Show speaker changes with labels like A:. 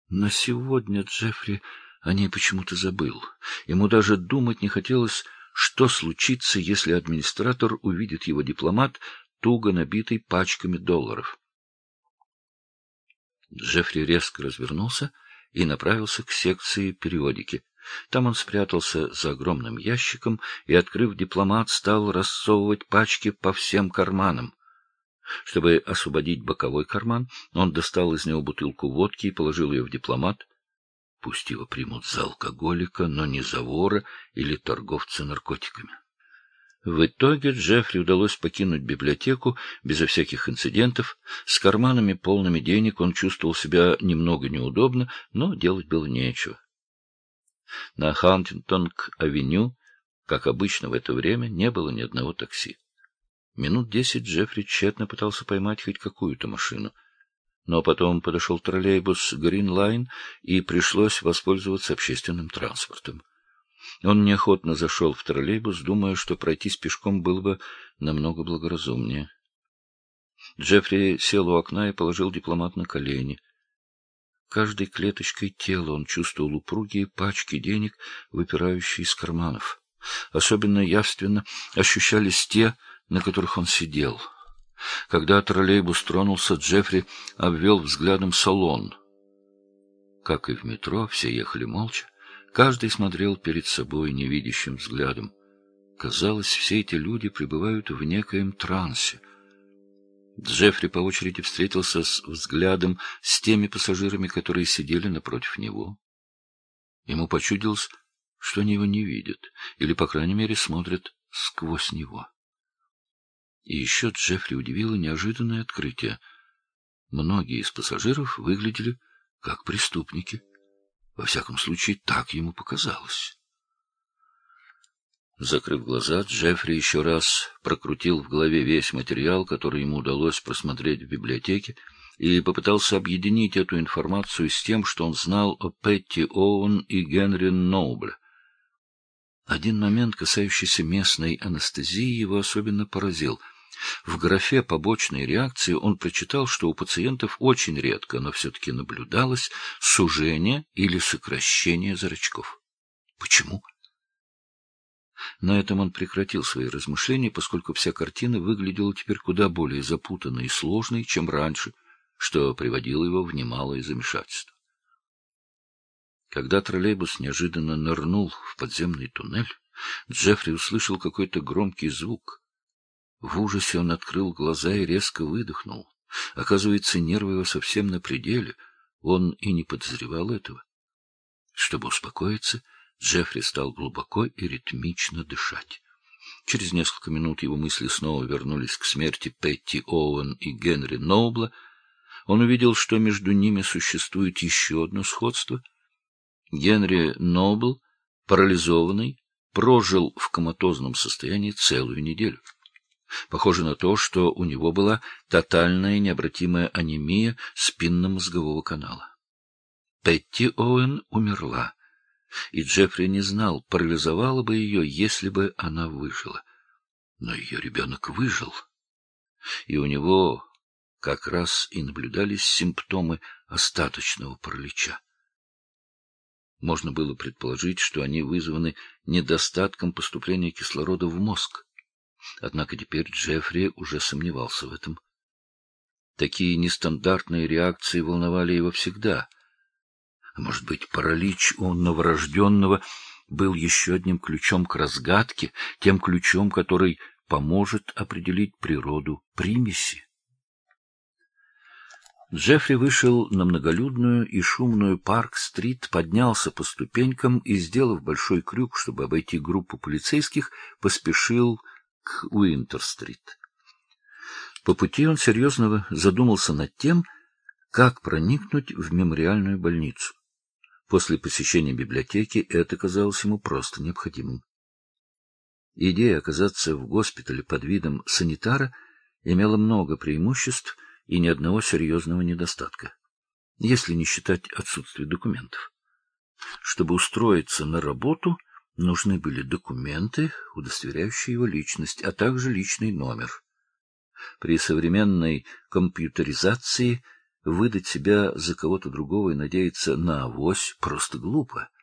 A: Но сегодня Джеффри о ней почему-то забыл. Ему даже думать не хотелось, что случится, если администратор увидит его дипломат, туго набитый пачками долларов. Джеффри резко развернулся и направился к секции периодики. Там он спрятался за огромным ящиком и, открыв дипломат, стал рассовывать пачки по всем карманам. Чтобы освободить боковой карман, он достал из него бутылку водки и положил ее в дипломат. Пусть его примут за алкоголика, но не за вора или торговца наркотиками. В итоге Джеффри удалось покинуть библиотеку безо всяких инцидентов. С карманами, полными денег, он чувствовал себя немного неудобно, но делать было нечего. На Хантингтон-авеню, как обычно в это время, не было ни одного такси. Минут 10 Джеффри тщетно пытался поймать хоть какую-то машину. Но потом подошел троллейбус Грин-Лайн, и пришлось воспользоваться общественным транспортом. Он неохотно зашел в троллейбус, думая, что пройтись пешком было бы намного благоразумнее. Джеффри сел у окна и положил дипломат на колени. Каждой клеточкой тела он чувствовал упругие пачки денег, выпирающие из карманов. Особенно явственно ощущались те, на которых он сидел. Когда троллейбус тронулся, Джеффри обвел взглядом салон. Как и в метро, все ехали молча. Каждый смотрел перед собой невидящим взглядом. Казалось, все эти люди пребывают в некоем трансе. Джеффри по очереди встретился с взглядом с теми пассажирами, которые сидели напротив него. Ему почудилось, что они его не видят, или, по крайней мере, смотрят сквозь него. И еще Джеффри удивило неожиданное открытие. Многие из пассажиров выглядели как преступники. Во всяком случае, так ему показалось. Закрыв глаза, Джеффри еще раз прокрутил в голове весь материал, который ему удалось просмотреть в библиотеке, и попытался объединить эту информацию с тем, что он знал о Петти Оуэн и Генри Ноубле. Один момент, касающийся местной анестезии, его особенно поразил. В графе «Побочные реакции» он прочитал, что у пациентов очень редко, но все-таки наблюдалось сужение или сокращение зрачков. Почему? На этом он прекратил свои размышления, поскольку вся картина выглядела теперь куда более запутанной и сложной, чем раньше, что приводило его в немалое замешательство. Когда троллейбус неожиданно нырнул в подземный туннель, Джеффри услышал какой-то громкий звук. В ужасе он открыл глаза и резко выдохнул. Оказывается, нервы его совсем на пределе. Он и не подозревал этого. Чтобы успокоиться, Джеффри стал глубоко и ритмично дышать. Через несколько минут его мысли снова вернулись к смерти Петти Оуэн и Генри Ноубла. Он увидел, что между ними существует еще одно сходство. Генри Ноубл, парализованный, прожил в коматозном состоянии целую неделю. Похоже на то, что у него была тотальная необратимая анемия спинномозгового канала. Петти Оуэн умерла, и Джеффри не знал, парализовало бы ее, если бы она выжила. Но ее ребенок выжил, и у него как раз и наблюдались симптомы остаточного паралича. Можно было предположить, что они вызваны недостатком поступления кислорода в мозг. Однако теперь Джеффри уже сомневался в этом. Такие нестандартные реакции волновали его всегда. А может быть, паралич у новорожденного был еще одним ключом к разгадке, тем ключом, который поможет определить природу примеси? Джеффри вышел на многолюдную и шумную Парк-стрит, поднялся по ступенькам и, сделав большой крюк, чтобы обойти группу полицейских, поспешил к Уинтер-стрит. По пути он серьезно задумался над тем, как проникнуть в мемориальную больницу. После посещения библиотеки это казалось ему просто необходимым. Идея оказаться в госпитале под видом санитара имела много преимуществ и ни одного серьезного недостатка, если не считать отсутствие документов. Чтобы устроиться на работу, нужны были документы, удостоверяющие его личность, а также личный номер. При современной компьютеризации Выдать себя за кого-то другого и надеяться на авось просто глупо.